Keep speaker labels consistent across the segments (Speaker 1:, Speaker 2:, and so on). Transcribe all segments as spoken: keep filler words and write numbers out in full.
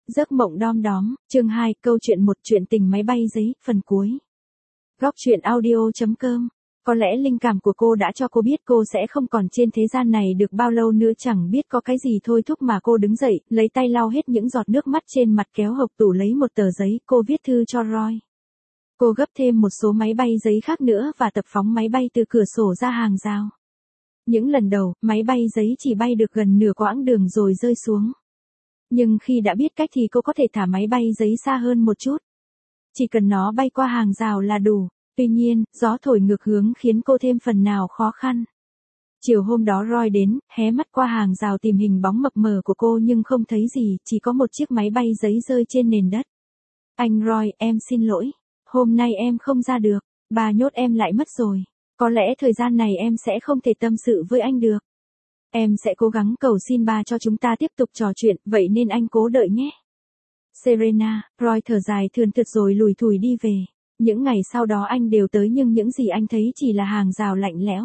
Speaker 1: Giấc mộng đom đóm, chương hai, câu chuyện một, chuyện tình máy bay giấy, phần cuối. Góc truyện audio chấm com. Có lẽ linh cảm của cô đã cho cô biết cô sẽ không còn trên thế gian này được bao lâu nữa, chẳng biết có cái gì thôi thúc mà cô đứng dậy, lấy tay lau hết những giọt nước mắt trên mặt, kéo hộc tủ lấy một tờ giấy, cô viết thư cho Roy. Cô gấp thêm một số máy bay giấy khác nữa và tập phóng máy bay từ cửa sổ ra hàng rào. Những lần đầu, máy bay giấy chỉ bay được gần nửa quãng đường rồi rơi xuống. Nhưng khi đã biết cách thì cô có thể thả máy bay giấy xa hơn một chút. Chỉ cần nó bay qua hàng rào là đủ. Tuy nhiên, gió thổi ngược hướng khiến cô thêm phần nào khó khăn. Chiều hôm đó Roy đến, hé mắt qua hàng rào tìm hình bóng mập mờ của cô nhưng không thấy gì, chỉ có một chiếc máy bay giấy rơi trên nền đất. Anh Roy, em xin lỗi. Hôm nay em không ra được. Bà nhốt em lại mất rồi. Có lẽ thời gian này em sẽ không thể tâm sự với anh được. Em sẽ cố gắng cầu xin ba cho chúng ta tiếp tục trò chuyện, vậy nên anh cố đợi nhé. Serena, Roy thở dài thườn thượt rồi lủi thủi đi về. Những ngày sau đó anh đều tới nhưng những gì anh thấy chỉ là hàng rào lạnh lẽo.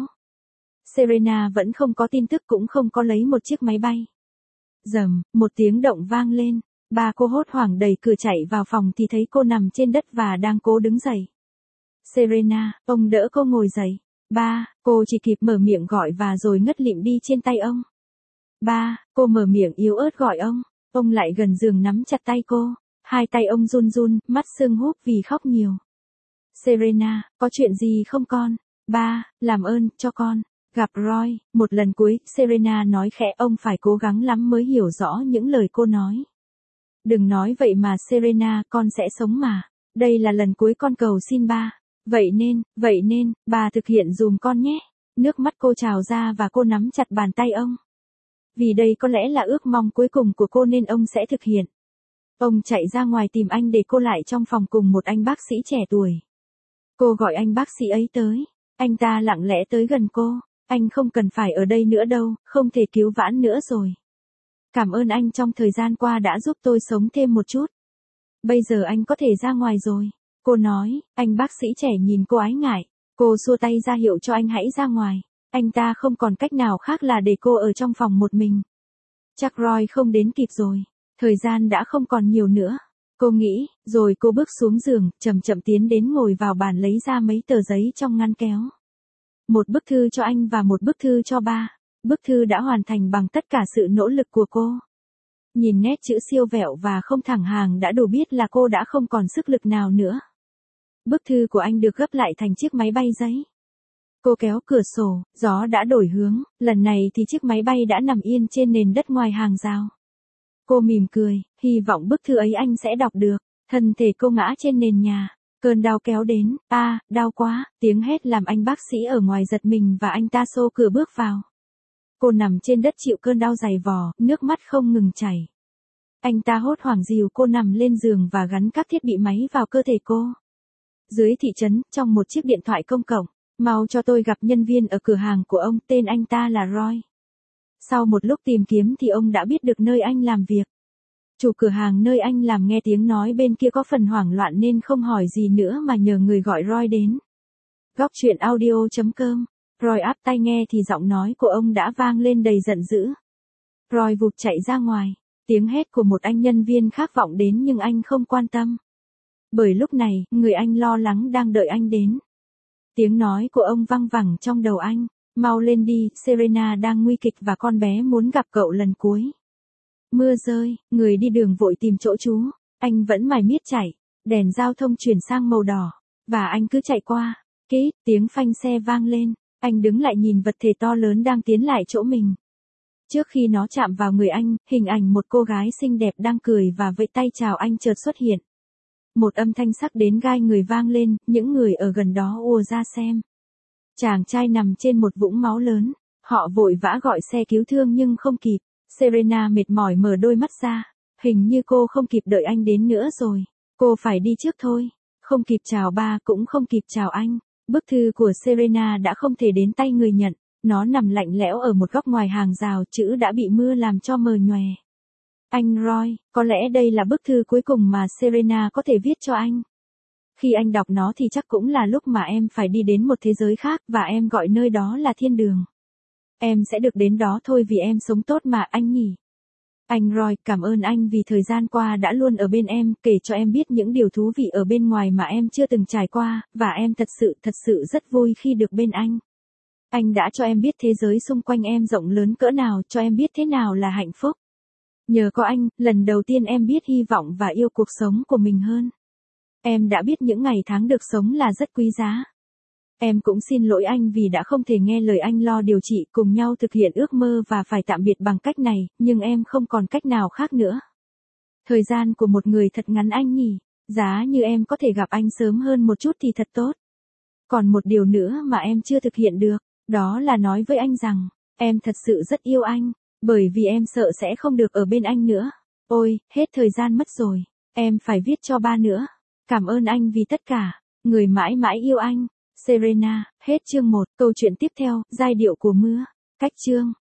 Speaker 1: Serena vẫn không có tin tức, cũng không có lấy một chiếc máy bay. Rầm, một tiếng động vang lên. Ba cô hốt hoảng đẩy cửa chạy vào phòng thì thấy cô nằm trên đất và đang cố đứng dậy. Serena, ông đỡ cô ngồi dậy. Ba, cô chỉ kịp mở miệng gọi và rồi ngất lịm đi trên tay ông. Ba, cô mở miệng yếu ớt gọi ông. Ông lại gần giường nắm chặt tay cô. Hai tay ông run run, mắt sưng húp vì khóc nhiều. Serena, có chuyện gì không con? Ba, làm ơn, cho con. Gặp Roy, một lần cuối, Serena nói khẽ, ông phải cố gắng lắm mới hiểu rõ những lời cô nói. Đừng nói vậy mà Serena, con sẽ sống mà. Đây là lần cuối con cầu xin ba. Vậy nên, vậy nên, bà thực hiện dùm con nhé. Nước mắt cô trào ra và cô nắm chặt bàn tay ông. Vì đây có lẽ là ước mong cuối cùng của cô nên ông sẽ thực hiện. Ông chạy ra ngoài tìm anh để cô lại trong phòng cùng một anh bác sĩ trẻ tuổi. Cô gọi anh bác sĩ ấy tới. Anh ta lặng lẽ tới gần cô. Anh không cần phải ở đây nữa đâu, không thể cứu vãn nữa rồi. Cảm ơn anh trong thời gian qua đã giúp tôi sống thêm một chút. Bây giờ anh có thể ra ngoài rồi. Cô nói, anh bác sĩ trẻ nhìn cô ái ngại. Cô xua tay ra hiệu cho anh hãy ra ngoài. Anh ta không còn cách nào khác là để cô ở trong phòng một mình. Chắc Roy không đến kịp rồi. Thời gian đã không còn nhiều nữa. Cô nghĩ, rồi cô bước xuống giường, chậm chậm tiến đến ngồi vào bàn lấy ra mấy tờ giấy trong ngăn kéo. Một bức thư cho anh và một bức thư cho ba. Bức thư đã hoàn thành bằng tất cả sự nỗ lực của cô. Nhìn nét chữ siêu vẹo và không thẳng hàng đã đủ biết là cô đã không còn sức lực nào nữa. Bức thư của anh được gấp lại thành chiếc máy bay giấy. Cô kéo cửa sổ, gió đã đổi hướng, lần này thì chiếc máy bay đã nằm yên trên nền đất ngoài hàng rào. Cô mỉm cười, hy vọng bức thư ấy anh sẽ đọc được. Thân thể cô ngã trên nền nhà. Cơn đau kéo đến, a, à, đau quá, tiếng hét làm anh bác sĩ ở ngoài giật mình và anh ta xô cửa bước vào. Cô nằm trên đất chịu cơn đau dày vò, nước mắt không ngừng chảy. Anh ta hốt hoảng dìu cô nằm lên giường và gắn các thiết bị máy vào cơ thể cô. Dưới thị trấn, trong một chiếc điện thoại công cộng, mau cho tôi gặp nhân viên ở cửa hàng của ông, tên anh ta là Roy. Sau một lúc tìm kiếm thì ông đã biết được nơi anh làm việc. Chủ cửa hàng nơi anh làm nghe tiếng nói bên kia có phần hoảng loạn nên không hỏi gì nữa mà nhờ người gọi Roy đến. Góc truyện audio chấm com. Roy áp tai nghe thì giọng nói của ông đã vang lên đầy giận dữ. Roy vụt chạy ra ngoài. Tiếng hét của một anh nhân viên khác vọng đến nhưng anh không quan tâm. Bởi lúc này, người anh lo lắng đang đợi anh đến. Tiếng nói của ông văng vẳng trong đầu anh. Mau lên đi, Serena đang nguy kịch và con bé muốn gặp cậu lần cuối. Mưa rơi, người đi đường vội tìm chỗ trú. Anh vẫn mải miết chạy. Đèn giao thông chuyển sang màu đỏ. Và anh cứ chạy qua. Kít, tiếng phanh xe vang lên. Anh đứng lại nhìn vật thể to lớn đang tiến lại chỗ mình. Trước khi nó chạm vào người anh, hình ảnh một cô gái xinh đẹp đang cười và vẫy tay chào anh chợt xuất hiện. Một âm thanh sắc đến gai người vang lên, những người ở gần đó ùa ra xem. Chàng trai nằm trên một vũng máu lớn. Họ vội vã gọi xe cứu thương nhưng không kịp. Serena mệt mỏi mở đôi mắt ra. Hình như cô không kịp đợi anh đến nữa rồi. Cô phải đi trước thôi. Không kịp chào ba cũng không kịp chào anh. Bức thư của Serena đã không thể đến tay người nhận. Nó nằm lạnh lẽo ở một góc ngoài hàng rào, chữ đã bị mưa làm cho mờ nhòe. Anh Roy, có lẽ đây là bức thư cuối cùng mà Serena có thể viết cho anh. Khi anh đọc nó thì chắc cũng là lúc mà em phải đi đến một thế giới khác và em gọi nơi đó là thiên đường. Em sẽ được đến đó thôi vì em sống tốt mà anh nhỉ. Anh Roy, cảm ơn anh vì thời gian qua đã luôn ở bên em, kể cho em biết những điều thú vị ở bên ngoài mà em chưa từng trải qua, và em thật sự, thật sự rất vui khi được bên anh. Anh đã cho em biết thế giới xung quanh em rộng lớn cỡ nào, cho em biết thế nào là hạnh phúc. Nhờ có anh, lần đầu tiên em biết hy vọng và yêu cuộc sống của mình hơn. Em đã biết những ngày tháng được sống là rất quý giá. Em cũng xin lỗi anh vì đã không thể nghe lời anh lo điều trị, cùng nhau thực hiện ước mơ và phải tạm biệt bằng cách này, nhưng em không còn cách nào khác nữa. Thời gian của một người thật ngắn anh nhỉ, giá như em có thể gặp anh sớm hơn một chút thì thật tốt. Còn một điều nữa mà em chưa thực hiện được, đó là nói với anh rằng, em thật sự rất yêu anh, bởi vì em sợ sẽ không được ở bên anh nữa. Ôi, hết thời gian mất rồi, em phải viết cho ba nữa. Cảm ơn anh vì tất cả, người mãi mãi yêu anh. Serena, hết chương một, câu chuyện tiếp theo, giai điệu của mưa. Cách chương